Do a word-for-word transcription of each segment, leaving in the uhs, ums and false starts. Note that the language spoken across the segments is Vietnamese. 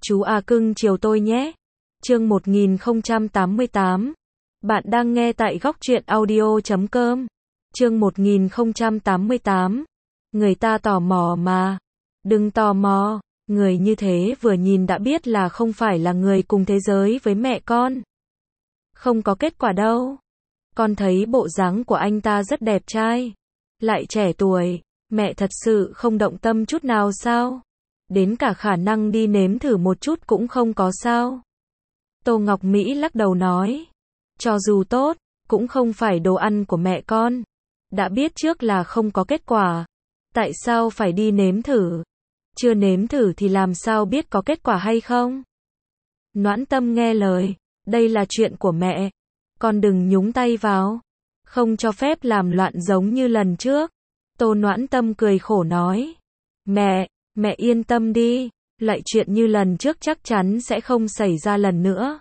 Chú à cưng chiều tôi nhé. Chương một nghìn không trăm tám mươi tám. Bạn đang nghe tại góc truyện audio chấm com. Chương một nghìn không trăm tám mươi tám. Người ta tò mò mà. Đừng tò mò, người như thế vừa nhìn đã biết là không phải là người cùng thế giới với mẹ con. Không có kết quả đâu. Con thấy bộ dáng của anh ta rất đẹp trai, lại trẻ tuổi, mẹ thật sự không động tâm chút nào sao? Đến cả khả năng đi nếm thử một chút cũng không có sao? Tô Ngọc Mỹ lắc đầu nói, cho dù tốt, cũng không phải đồ ăn của mẹ con. Đã biết trước là không có kết quả, tại sao phải đi nếm thử? Chưa nếm thử thì làm sao biết có kết quả hay không? Noãn Tâm nghe lời, đây là chuyện của mẹ, con đừng nhúng tay vào, không cho phép làm loạn giống như lần trước. Tô Noãn Tâm cười khổ nói, mẹ, mẹ yên tâm đi, lại chuyện như lần trước chắc chắn sẽ không xảy ra lần nữa.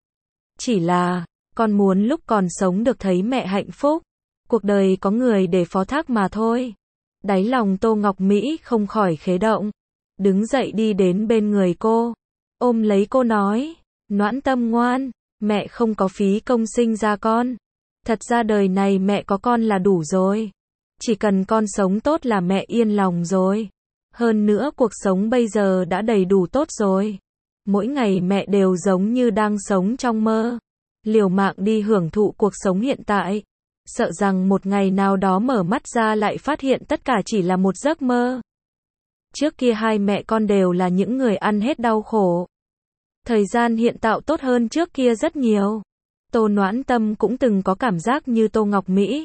Chỉ là, con muốn lúc còn sống được thấy mẹ hạnh phúc, cuộc đời có người để phó thác mà thôi. Đáy lòng Tô Ngọc Mỹ không khỏi khế động, đứng dậy đi đến bên người cô, ôm lấy cô nói, Noãn Tâm ngoan, mẹ không có phí công sinh ra con. Thật ra đời này mẹ có con là đủ rồi. Chỉ cần con sống tốt là mẹ yên lòng rồi. Hơn nữa cuộc sống bây giờ đã đầy đủ tốt rồi. Mỗi ngày mẹ đều giống như đang sống trong mơ. Liều mạng đi hưởng thụ cuộc sống hiện tại. Sợ rằng một ngày nào đó mở mắt ra lại phát hiện tất cả chỉ là một giấc mơ. Trước kia hai mẹ con đều là những người ăn hết đau khổ. Thời gian hiện tại tốt hơn trước kia rất nhiều. Tô Noãn Tâm cũng từng có cảm giác như Tô Ngọc Mỹ.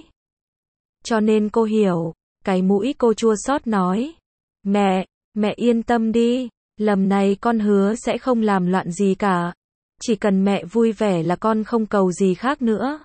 Cho nên cô hiểu, cái mũi cô chua xót nói, mẹ, mẹ yên tâm đi, lần này con hứa sẽ không làm loạn gì cả. Chỉ cần mẹ vui vẻ là con không cầu gì khác nữa.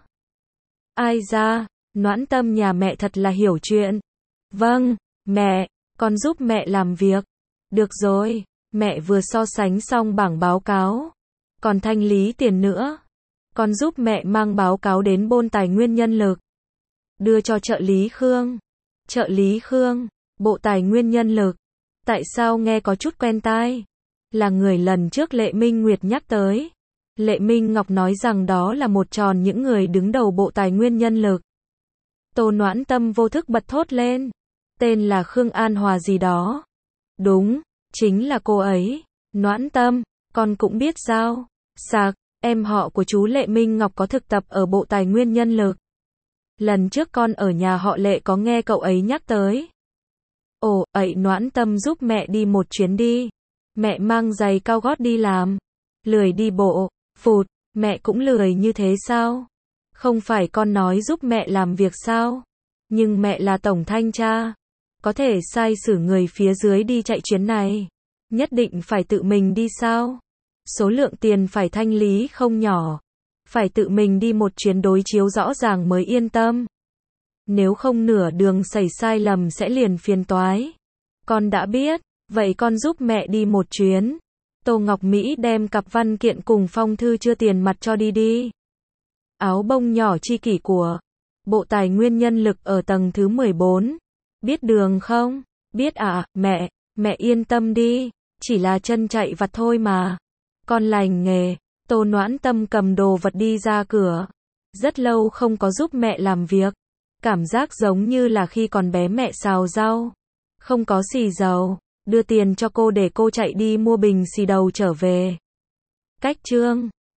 Ai da, Noãn Tâm nhà mẹ thật là hiểu chuyện. Vâng, mẹ, con giúp mẹ làm việc. Được rồi, mẹ vừa so sánh xong bảng báo cáo, còn thanh lý tiền nữa. Con giúp mẹ mang báo cáo đến Bộ Tài nguyên Nhân lực, đưa cho trợ lý Khương. Trợ lý Khương, Bộ Tài nguyên Nhân lực. Tại sao nghe có chút quen tai? Là người lần trước Lệ Minh Nguyệt nhắc tới. Lệ Minh Ngọc nói rằng đó là một tròn những người đứng đầu Bộ Tài nguyên Nhân lực. Tô Noãn Tâm vô thức bật thốt lên. Tên là Khương An Hòa gì đó. Đúng, chính là cô ấy. Noãn Tâm, con cũng biết sao? Sạc, em họ của chú Lệ Minh Ngọc có thực tập ở Bộ Tài nguyên Nhân lực. Lần trước con ở nhà họ Lệ có nghe cậu ấy nhắc tới. Ồ, ấy Noãn Tâm giúp mẹ đi một chuyến đi. Mẹ mang giày cao gót đi làm. Lười đi bộ, phụt, mẹ cũng lười như thế sao? Không phải con nói giúp mẹ làm việc sao? Nhưng mẹ là tổng thanh tra, có thể sai xử người phía dưới đi chạy chuyến này. Nhất định phải tự mình đi sao? Số lượng tiền phải thanh lý không nhỏ. Phải tự mình đi một chuyến đối chiếu rõ ràng mới yên tâm. Nếu không nửa đường xảy sai lầm sẽ liền phiền toái. Con đã biết, vậy con giúp mẹ đi một chuyến. Tô Ngọc Mỹ đem cặp văn kiện cùng phong thư chưa tiền mặt cho đi đi. Áo bông nhỏ chi kỷ của Bộ Tài nguyên Nhân lực ở tầng thứ mười bốn. Biết đường không? Biết ạ, à, mẹ, mẹ yên tâm đi, chỉ là chân chạy vặt thôi mà. Con lành nghề. Tô Noãn Tâm cầm đồ vật đi ra cửa. Rất lâu không có giúp mẹ làm việc. Cảm giác giống như là khi còn bé mẹ xào rau. Không có xì dầu. Đưa tiền cho cô để cô chạy đi mua bình xì đầu trở về. Cách chương